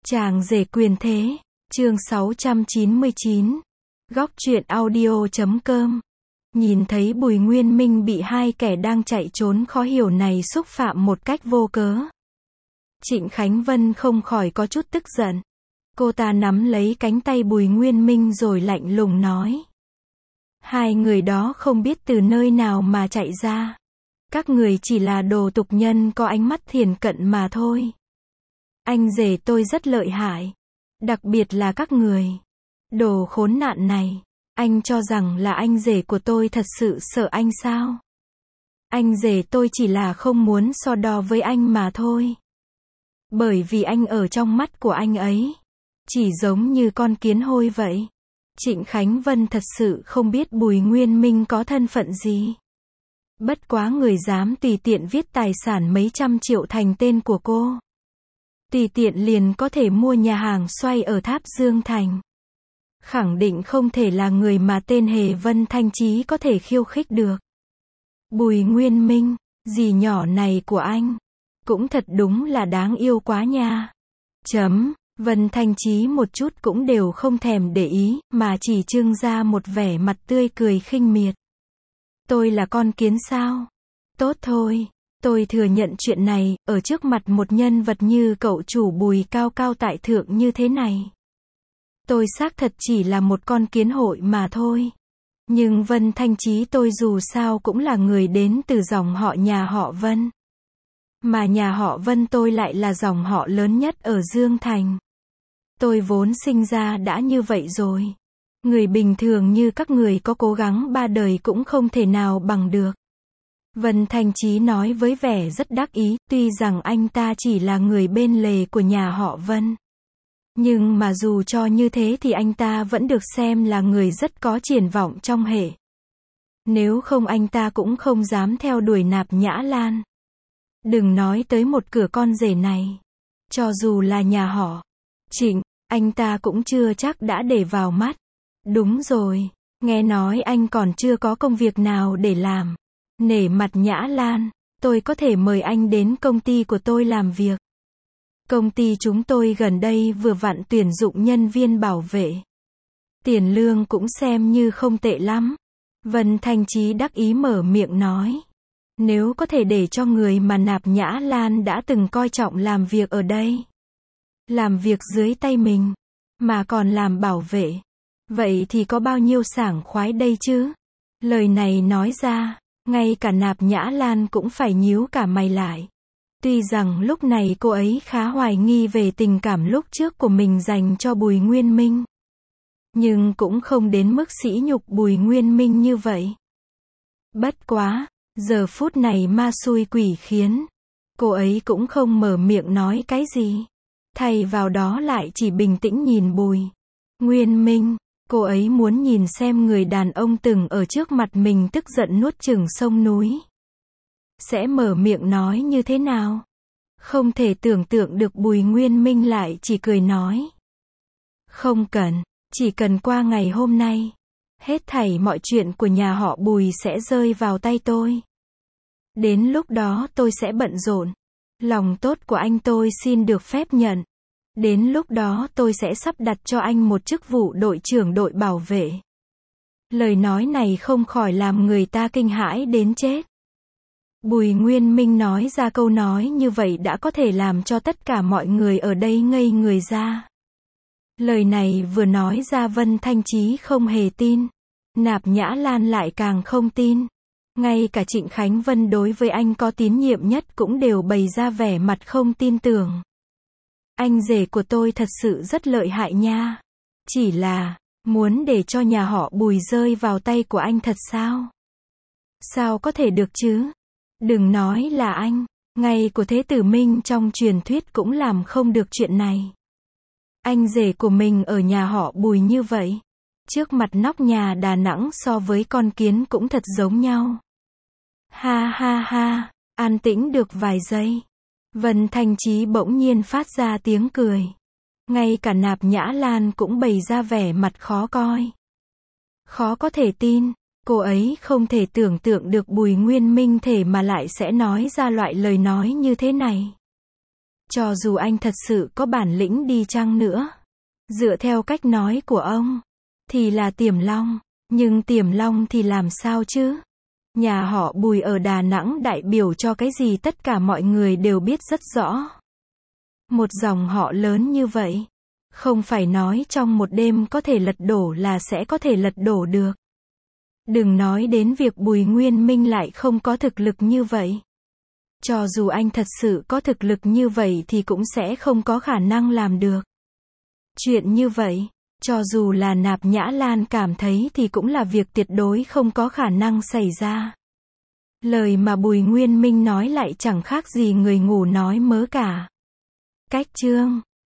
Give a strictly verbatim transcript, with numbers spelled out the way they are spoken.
Chàng rể quyền thế, chương sáu trăm chín mươi chín, góc truyện audio chấm com. Nhìn thấy Bùi Nguyên Minh bị hai kẻ đang chạy trốn khó hiểu này xúc phạm một cách vô cớ, Trịnh Khánh Vân không khỏi có chút tức giận. Cô ta nắm lấy cánh tay Bùi Nguyên Minh rồi lạnh lùng nói. Hai người đó không biết từ nơi nào mà chạy ra. Các người chỉ là đồ tục nhân có ánh mắt thiển cận mà thôi. Anh rể tôi rất lợi hại. Đặc biệt là các người. Đồ khốn nạn này. Anh cho rằng là anh rể của tôi thật sự sợ anh sao? Anh rể tôi chỉ là không muốn so đo với anh mà thôi. Bởi vì anh ở trong mắt của anh ấy chỉ giống như con kiến hôi vậy. Trịnh Khánh Vân thật sự không biết Bùi Nguyên Minh có thân phận gì. Bất quá người dám tùy tiện viết tài sản mấy trăm triệu thành tên của cô. Tùy tiện liền có thể mua nhà hàng xoay ở Tháp Dương Thành. Khẳng định không thể là người mà tên Hề Vân Thanh Chí có thể khiêu khích được. Bùi Nguyên Minh, dì nhỏ này của anh, cũng thật đúng là đáng yêu quá nha. Chấm, Vân Thanh Chí một chút cũng đều không thèm để ý, mà chỉ trưng ra một vẻ mặt tươi cười khinh miệt. Tôi là con kiến sao? Tốt thôi, tôi thừa nhận chuyện này, ở trước mặt một nhân vật như cậu chủ Bùi cao cao tại thượng như thế này. Tôi xác thật chỉ là một con kiến hội mà thôi. Nhưng Vân Thanh Chí tôi dù sao cũng là người đến từ dòng họ nhà họ Vân. Mà nhà họ Vân tôi lại là dòng họ lớn nhất ở Dương Thành. Tôi vốn sinh ra đã như vậy rồi. Người bình thường như các người có cố gắng ba đời cũng không thể nào bằng được. Vân Thanh Chí nói với vẻ rất đắc ý, tuy rằng anh ta chỉ là người bên lề của nhà họ Vân. Nhưng mà dù cho như thế thì anh ta vẫn được xem là người rất có triển vọng trong hệ. Nếu không anh ta cũng không dám theo đuổi Nạp Nhã Lan. Đừng nói tới một cửa con rể này. Cho dù là nhà họ Trịnh, anh ta cũng chưa chắc đã để vào mắt. Đúng rồi, nghe nói anh còn chưa có công việc nào để làm. Nể mặt Nhã Lan, tôi có thể mời anh đến công ty của tôi làm việc. Công ty chúng tôi gần đây vừa vặn tuyển dụng nhân viên bảo vệ. Tiền lương cũng xem như không tệ lắm. Vân Thanh Chí đắc ý mở miệng nói. Nếu có thể để cho người mà Nạp Nhã Lan đã từng coi trọng làm việc ở đây. Làm việc dưới tay mình. Mà còn làm bảo vệ. Vậy thì có bao nhiêu sảng khoái đây chứ? Lời này nói ra, ngay cả Nạp Nhã Lan cũng phải nhíu cả mày lại. Tuy rằng lúc này cô ấy khá hoài nghi về tình cảm lúc trước của mình dành cho Bùi Nguyên Minh. Nhưng cũng không đến mức sỉ nhục Bùi Nguyên Minh như vậy. Bất quá, giờ phút này ma xui quỷ khiến. Cô ấy cũng không mở miệng nói cái gì. Thay vào đó lại chỉ bình tĩnh nhìn Bùi Nguyên Minh. Cô ấy muốn nhìn xem người đàn ông từng ở trước mặt mình tức giận nuốt chửng sông núi. Sẽ mở miệng nói như thế nào? Không thể tưởng tượng được Bùi Nguyên Minh lại chỉ cười nói. Không cần, chỉ cần qua ngày hôm nay. Hết thảy mọi chuyện của nhà họ Bùi sẽ rơi vào tay tôi. Đến lúc đó tôi sẽ bận rộn. Lòng tốt của anh tôi xin được phép nhận. Đến lúc đó tôi sẽ sắp đặt cho anh một chức vụ đội trưởng đội bảo vệ. Lời nói này không khỏi làm người ta kinh hãi đến chết. Bùi Nguyên Minh nói ra câu nói như vậy đã có thể làm cho tất cả mọi người ở đây ngây người ra. Lời này vừa nói ra Vân Thanh Chí không hề tin. Nạp Nhã Lan lại càng không tin. Ngay cả Trịnh Khánh Vân đối với anh có tín nhiệm nhất cũng đều bày ra vẻ mặt không tin tưởng. Anh rể của tôi thật sự rất lợi hại nha. Chỉ là, muốn để cho nhà họ Bùi rơi vào tay của anh thật sao? Sao có thể được chứ? Đừng nói là anh, ngay của Thế Tử Minh trong truyền thuyết cũng làm không được chuyện này. Anh rể của mình ở nhà họ Bùi như vậy. Trước mặt nóc nhà Đà Nẵng so với con kiến cũng thật giống nhau. Ha ha ha, an tĩnh được vài giây. Vân Thanh Chí bỗng nhiên phát ra tiếng cười. Ngay cả Nạp Nhã Lan cũng bày ra vẻ mặt khó coi. Khó có thể tin, cô ấy không thể tưởng tượng được Bùi Nguyên Minh thể mà lại sẽ nói ra loại lời nói như thế này. Cho dù anh thật sự có bản lĩnh đi chăng nữa, dựa theo cách nói của ông, thì là Tiềm Long. Nhưng Tiềm Long thì làm sao chứ? Nhà họ Bùi ở Đà Nẵng đại biểu cho cái gì tất cả mọi người đều biết rất rõ. Một dòng họ lớn như vậy, không phải nói trong một đêm có thể lật đổ là sẽ có thể lật đổ được. Đừng nói đến việc Bùi Nguyên Minh lại không có thực lực như vậy. Cho dù anh thật sự có thực lực như vậy thì cũng sẽ không có khả năng làm được. Chuyện như vậy, cho dù là Nạp Nhã Lan cảm thấy thì cũng là việc tuyệt đối không có khả năng xảy ra. Lời mà Bùi Nguyên Minh nói lại chẳng khác gì người ngủ nói mớ cả. Cách chương